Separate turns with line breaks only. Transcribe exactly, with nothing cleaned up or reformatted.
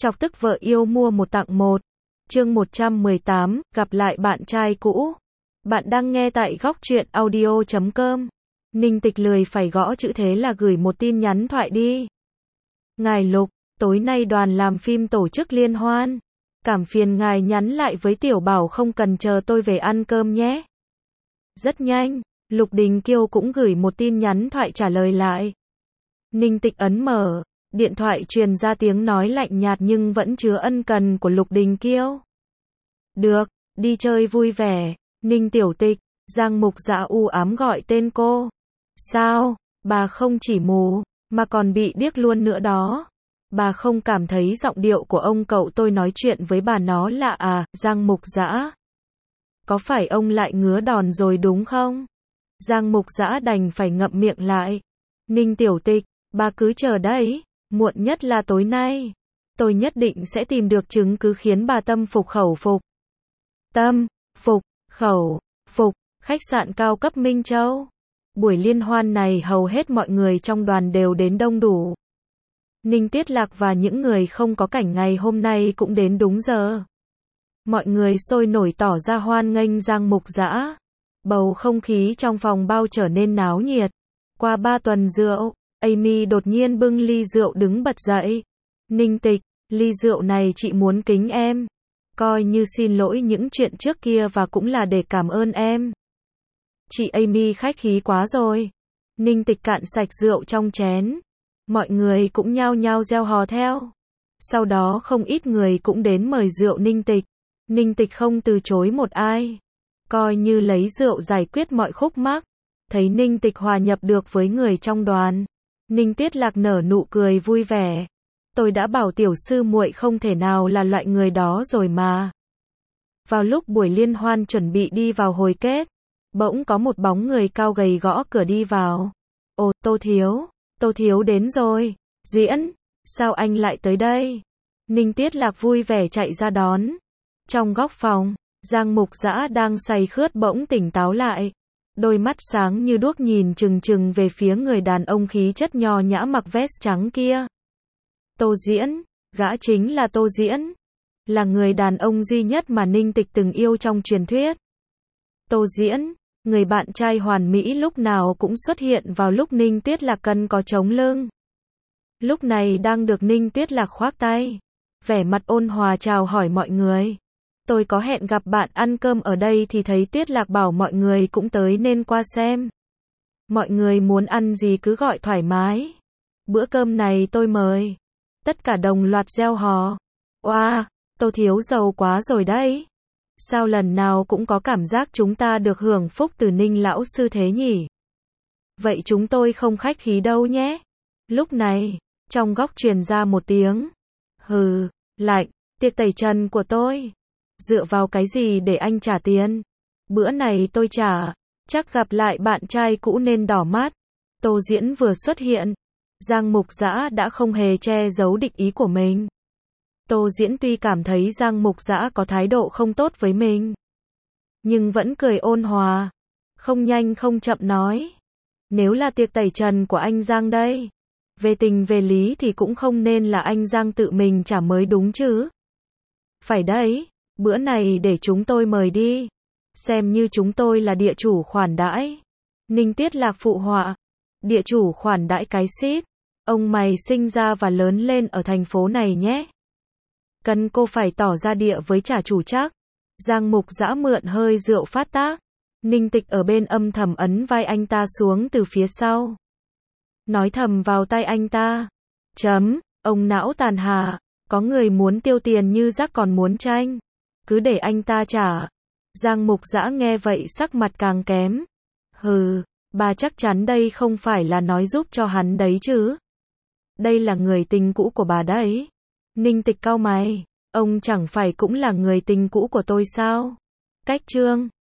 Chọc tức vợ yêu mua một tặng một. Chương một trăm mười tám, gặp lại bạn trai cũ. Bạn đang nghe tại góc truyện audio chấm com. Ninh Tịch lười phải gõ chữ thế là gửi một tin nhắn thoại đi. Ngài Lục, tối nay đoàn làm phim tổ chức liên hoan. Cảm phiền ngài nhắn lại với Tiểu Bảo không cần chờ tôi về ăn cơm nhé. Rất nhanh, Lục Đình Kiêu cũng gửi một tin nhắn thoại trả lời lại. Ninh Tịch ấn mở, điện thoại truyền ra tiếng nói lạnh nhạt nhưng vẫn chứa ân cần của Lục Đình Kiêu. Được, đi chơi vui vẻ. Ninh Tiểu Tịch, Giang Mục Dạ u ám gọi tên cô. Sao, bà không chỉ mù, mà còn bị điếc luôn nữa đó. Bà không cảm thấy giọng điệu của ông cậu tôi nói chuyện với bà nó lạ à, Giang Mục Dã? Có phải ông lại ngứa đòn rồi đúng không? Giang Mục Dã đành phải ngậm miệng lại. Ninh Tiểu Tịch, bà cứ chờ đấy, muộn nhất là tối nay. Tôi nhất định sẽ tìm được chứng cứ khiến bà tâm phục khẩu phục. Tâm, phục, khẩu, phục, khách sạn cao cấp Minh Châu. Buổi liên hoan này hầu hết mọi người trong đoàn đều đến đông đủ. Ninh Tiết Lạc và những người không có cảnh ngày hôm nay cũng đến đúng giờ. Mọi người sôi nổi tỏ ra hoan nghênh Giang Mục Dã. Bầu không khí trong phòng bao trở nên náo nhiệt. Qua ba tuần rượu, Amy đột nhiên bưng ly rượu đứng bật dậy. Ninh Tịch, ly rượu này chị muốn kính em. Coi như xin lỗi những chuyện trước kia và cũng là để cảm ơn em. Chị Amy khách khí quá rồi. Ninh Tịch cạn sạch rượu trong chén. Mọi người cũng nhao nhao reo hò theo. Sau đó không ít người cũng đến mời rượu Ninh Tịch. Ninh Tịch không từ chối một ai. Coi như lấy rượu giải quyết mọi khúc mắc. Thấy Ninh Tịch hòa nhập được với người trong đoàn. Ninh Tiết Lạc nở nụ cười vui vẻ. Tôi đã bảo tiểu sư muội không thể nào là loại người đó rồi mà. Vào lúc buổi liên hoan chuẩn bị đi vào hồi kết, bỗng có một bóng người cao gầy gõ cửa đi vào. Ồ, Tô Thiếu, Tô Thiếu đến rồi. Diễn, sao anh lại tới đây? Ninh Tiết Lạc vui vẻ chạy ra đón. Trong góc phòng, Giang Mục Dã đang say khướt bỗng tỉnh táo lại. Đôi mắt sáng như đuốc nhìn chừng chừng về phía người đàn ông khí chất nho nhã mặc vest trắng kia. Tô Diễn, gã chính là Tô Diễn. Là người đàn ông duy nhất mà Ninh Tịch từng yêu trong truyền thuyết. Tô Diễn, người bạn trai hoàn mỹ lúc nào cũng xuất hiện vào lúc Ninh Tiết Lạc cần có chống lưng. Lúc này đang được Ninh Tiết Lạc khoác tay. Vẻ mặt ôn hòa chào hỏi mọi người. Tôi có hẹn gặp bạn ăn cơm ở đây thì thấy Tiết Lạc bảo mọi người cũng tới nên qua xem. Mọi người muốn ăn gì cứ gọi thoải mái. Bữa cơm này tôi mời. Tất cả đồng loạt reo hò. Oa, wow, Tô Thiếu giàu quá rồi đấy. Sao lần nào cũng có cảm giác chúng ta được hưởng phúc từ Ninh lão sư thế nhỉ? Vậy chúng tôi không khách khí đâu nhé. Lúc này, trong góc truyền ra một tiếng. Hừ, lạnh, tiệc tẩy trần của tôi. Dựa vào cái gì để anh trả tiền? Bữa này tôi trả. Chắc gặp lại bạn trai cũ nên đỏ mắt. Tô Diễn vừa xuất hiện. Giang Mục Dã đã không hề che giấu địch ý của mình. Tô Diễn tuy cảm thấy Giang Mục Dã có thái độ không tốt với mình, nhưng vẫn cười ôn hòa. Không nhanh không chậm nói. Nếu là tiệc tẩy trần của anh Giang đây, về tình về lý thì cũng không nên là anh Giang tự mình trả mới đúng chứ. Phải đấy, bữa này để chúng tôi mời đi. Xem như chúng tôi là địa chủ khoản đãi. Ninh Tiết Lạc phụ họa. Địa chủ khoản đãi cái xít. Ông mày sinh ra và lớn lên ở thành phố này nhé. Cần cô phải tỏ ra địa với trả chủ chắc. Giang Mục Dã mượn hơi rượu phát tác. Ninh Tịch ở bên âm thầm ấn vai anh ta xuống từ phía sau. Nói thầm vào tai anh ta. Chấm, ông não tàn hà. Có người muốn tiêu tiền như rác còn muốn tranh. Cứ để anh ta trả. Giang Mục Dã nghe vậy sắc mặt càng kém. Hừ, bà chắc chắn đây không phải là nói giúp cho hắn đấy chứ. Đây là người tình cũ của bà đấy. Ninh Tịch cau mày. Ông chẳng phải cũng là người tình cũ của tôi sao? Cách chương.